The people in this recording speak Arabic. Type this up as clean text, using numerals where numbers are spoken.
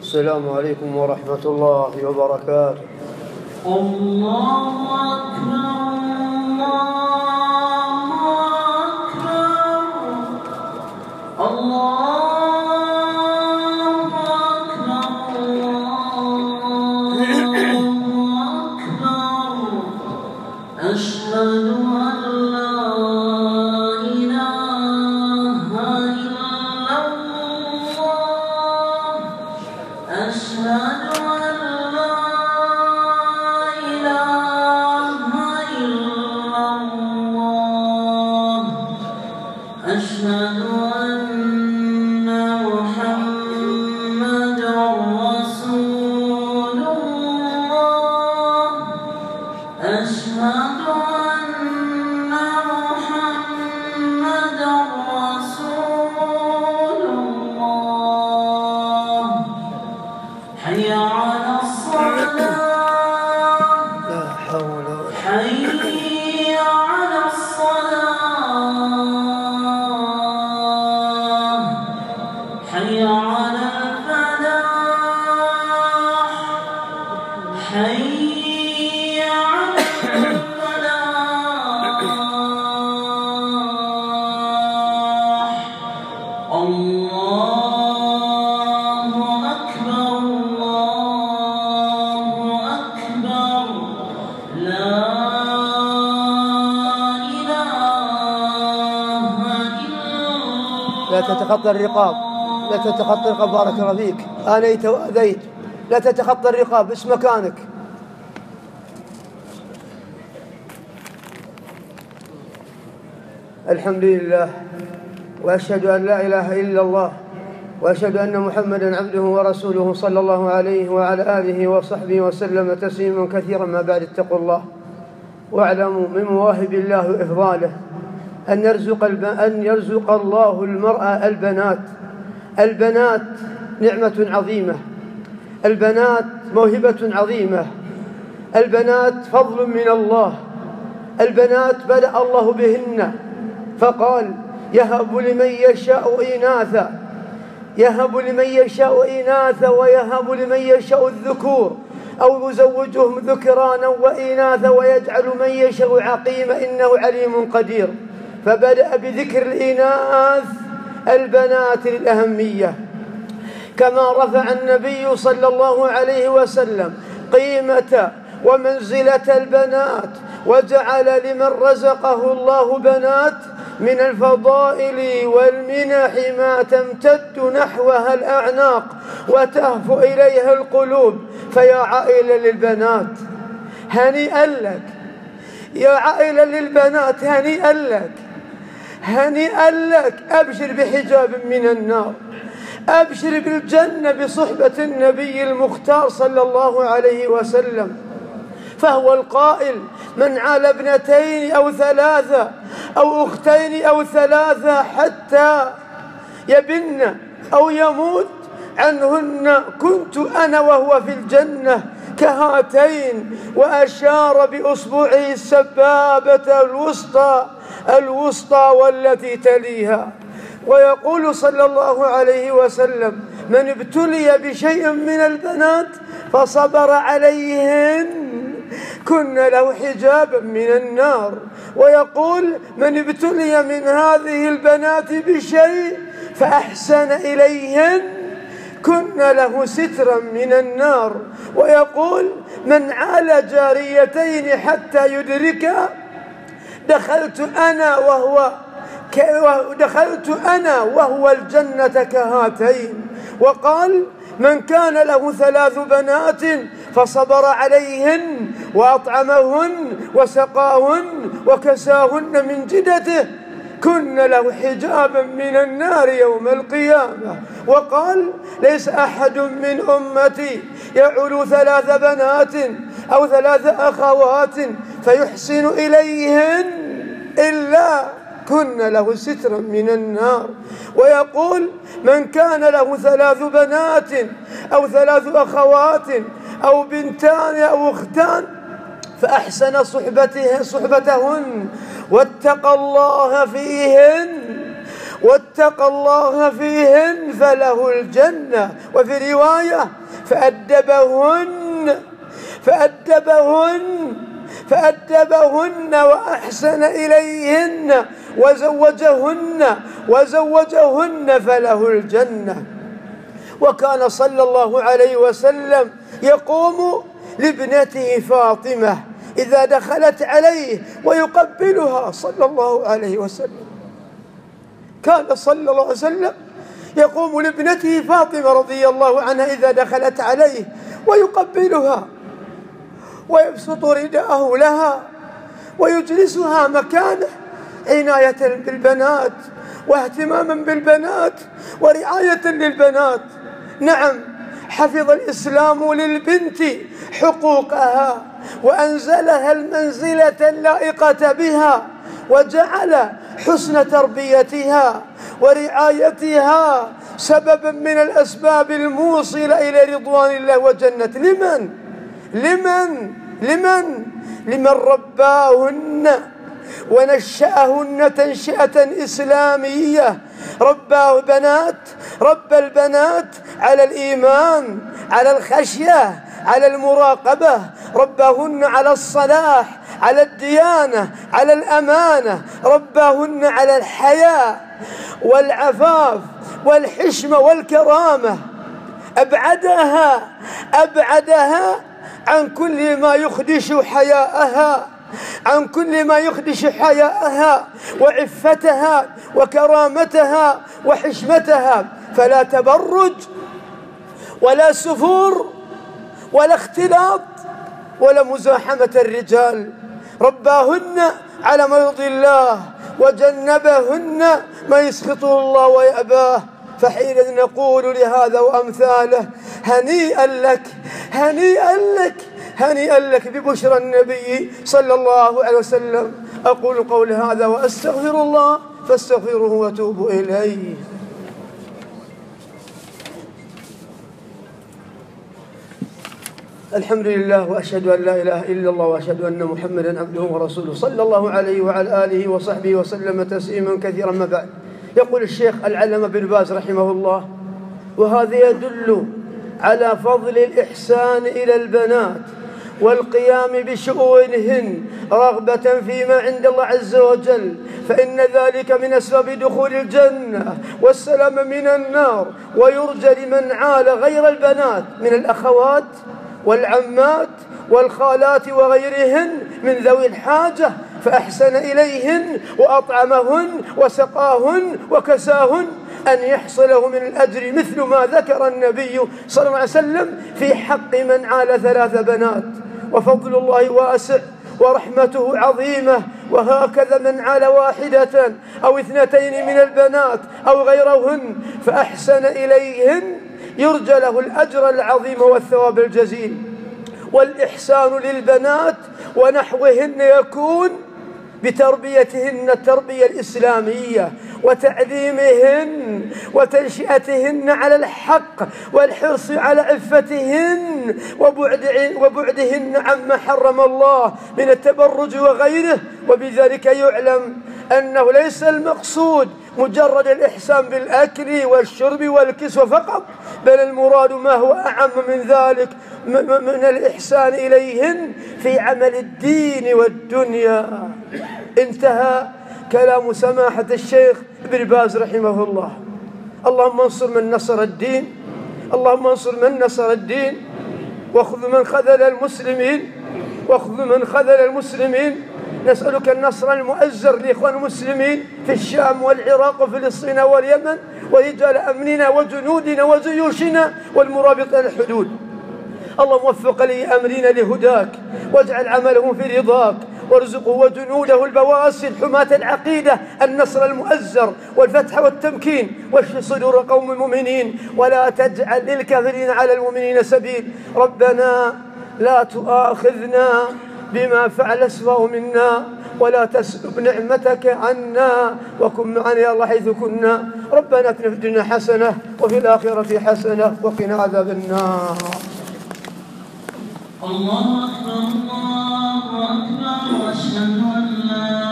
السلام عليكم ورحمة الله وبركاته. الله أكبر الله أكبر الله أكبر الله أكبر أشهد أن لا إله إلا الله أشهد أن لا إله إلا الله أشهد أن محمدًا رسول الله أشهد أن محمدًا رسول الله حي على الصلاة لا حول ولا حي على الصلاة حي على الفلاح حي على الفلاح الله أكبر الله أكبر لا إله إلا لا تتخطى الرقاب، لا تتخطى الرقاب، بارك الله فيك. آنيت وأذيت، لا تتخطى الرقاب، اسم مكانك. الحمد لله، وأشهد أن لا إله إلا الله، وأشهد أن محمدًا عبده ورسوله صلى الله عليه وعلى آله وصحبه وسلم تسليما كثيرا. ما بعد، اتقوا الله واعلموا من مواهب الله وإفضاله أن يرزق الله المرأة البنات. البنات نعمة عظيمة، البنات موهبة عظيمة، البنات فضل من الله. البنات بدأ الله بهن فقال: يهب لمن يشاء إناثا، يهب لمن يشاء إناثا ويهب لمن يشاء الذكور أو يزوجهم ذكرانا وإناثا ويجعل من يشاء عقيما إنه عليم قدير. فبدأ بذكر الإناث البنات للأهمية، كما رفع النبي صلى الله عليه وسلم قيمة ومنزلة البنات، وجعل لمن رزقه الله بنات من الفضائل والمنح ما تمتد نحوها الأعناق وتهفو إليها القلوب. فيا عائلة للبنات هنيئا لك، يا عائلة للبنات هنيئا لك، هنيئا لك. أبشر بحجاب من النار، أبشر بالجنة بصحبة النبي المختار صلى الله عليه وسلم. فهو القائل: من عال ابنتين أو ثلاثة أو أختين أو ثلاثة حتى يبن أو يموت عنهن كنت أنا وهو في الجنة كهاتين، وأشار بأصبعه السبابة الوسطى والتي تليها. ويقول صلى الله عليه وسلم: من ابتلي بشيء من البنات فصبر عليهن كن له حجابا من النار. ويقول: من ابتلي من هذه البنات بشيء فأحسن إليهن كن له سترا من النار. ويقول: من عال جاريتين حتى يدركا دخلت أنا وهو الجنة كهاتين. وقال: من كان له 3 بنات فصبر عليهن وأطعمهن وسقاهن وكساهن من جدته كن له حجابا من النار يوم القيامة. وقال: ليس أحد من أمتي يعول 3 بنات أو 3 أخوات فيحسن إليهن إلا كن له سترا من النار. ويقول: من كان له 3 بنات أو 3 أخوات أو بنتان أو أختان فأحسن صحبتهن واتقى الله فيهن واتقى الله فيهن فله الجنة. وفي رواية فأدبهن وأحسن إليهن وزوجهن فله الجنة. وكان صلى الله عليه وسلم يقوم لابنته فاطمة إذا دخلت عليه ويقبلها صلى الله عليه وسلم. كان صلى الله عليه وسلم يقوم لابنته فاطمة رضي الله عنها إذا دخلت عليه ويقبلها ويبسط رداءه لها ويجلسها مكانه عناية بالبنات واهتماما بالبنات ورعاية للبنات. نعم، حفظ الإسلام للبنت حقوقها وأنزلها المنزلة اللائقة بها، وجعل حسن تربيتها ورعايتها سببا من الأسباب الموصلة إلى رضوان الله وجنة. لمن رباهن ونشأهن تنشئة إسلامية، ربى البنات على الإيمان، على الخشية، على المراقبة، رباهن على الصلاح، على الديانة، على الأمانة، رباهن على الحياء والعفاف والحشمة والكرامة، أبعدها عن كل ما يخدش حياءها وعفتها وكرامتها وحشمتها. فلا تبرج ولا سفور ولا اختلاط ولا مزاحمة الرجال. رباهن على ما يرضي الله وجنبهن ما يسخطه الله ويأباه. فحين نقول لهذا وأمثاله هنيئا لك ببشرى النبي صلى الله عليه وسلم. أقول قول هذا وأستغفر الله فاستغفروه وتوبوا إليه. الحمد لله، وأشهد أن لا إله إلا الله، وأشهد أن محمدا عبده ورسوله، صلى الله عليه وعلى آله وصحبه وسلم تسليما كثيرا. ما بعد، يقول الشيخ العلامة بن باز رحمه الله: وهذا يدل على فضل الإحسان إلى البنات والقيام بشؤونهن رغبة فيما عند الله عز وجل، فإن ذلك من أسباب دخول الجنة والسلام من النار. ويرجى لمن عال غير البنات من الأخوات والعمات والخالات وغيرهن من ذوي الحاجة فأحسن إليهن وأطعمهن وسقاهن وكساهن أن يحصله من الأجر مثل ما ذكر النبي صلى الله عليه وسلم في حق من عال 3 بنات. وفضل الله واسع ورحمته عظيمة، وهكذا من عال 1 أو 2 من البنات أو غيرهن فأحسن إليهن يرجى له الأجر العظيم والثواب الجزيل. والإحسان للبنات ونحوهن يكون بتربيتهن التربية الإسلامية وتعليمهن وتنشئتهن على الحق والحرص على عفتهن وبعدهن عما حرم الله من التبرج وغيره. وبذلك يعلم أنه ليس المقصود مجرد الإحسان بالأكل والشرب والكسوة فقط، بل المراد ما هو أعم من ذلك من الإحسان إليهن في عمل الدين والدنيا. انتهى كلام سماحة الشيخ ابن باز رحمه الله. اللهم انصر من نصر الدين، اللهم انصر من نصر الدين، واخذ من خذل المسلمين، نسألك النصر المؤزر لإخوان المسلمين في الشام والعراق وفلسطين واليمن، ورجال أمننا وجنودنا وجيوشنا والمرابطين الحدود. اللهم وفق لي أمرنا لهداك، واجعل عملهم في رضاك، وارزقه وجنوده البواسل حماة العقيدة النصر المؤزر والفتح والتمكين، واشف صدور قوم المؤمنين، ولا تجعل للكافرين على المؤمنين سبيل. ربنا لا تؤاخذنا بما فعل السفهاء منا، ولا تسلب نعمتك عنا، وكن معنا يا الله حيث كنا. ربنا اتنا في الدنيا حسنة وفي الآخرة حسنة وقنا عذاب النار. الله أكبر الله أكبر، وأشهد أن لا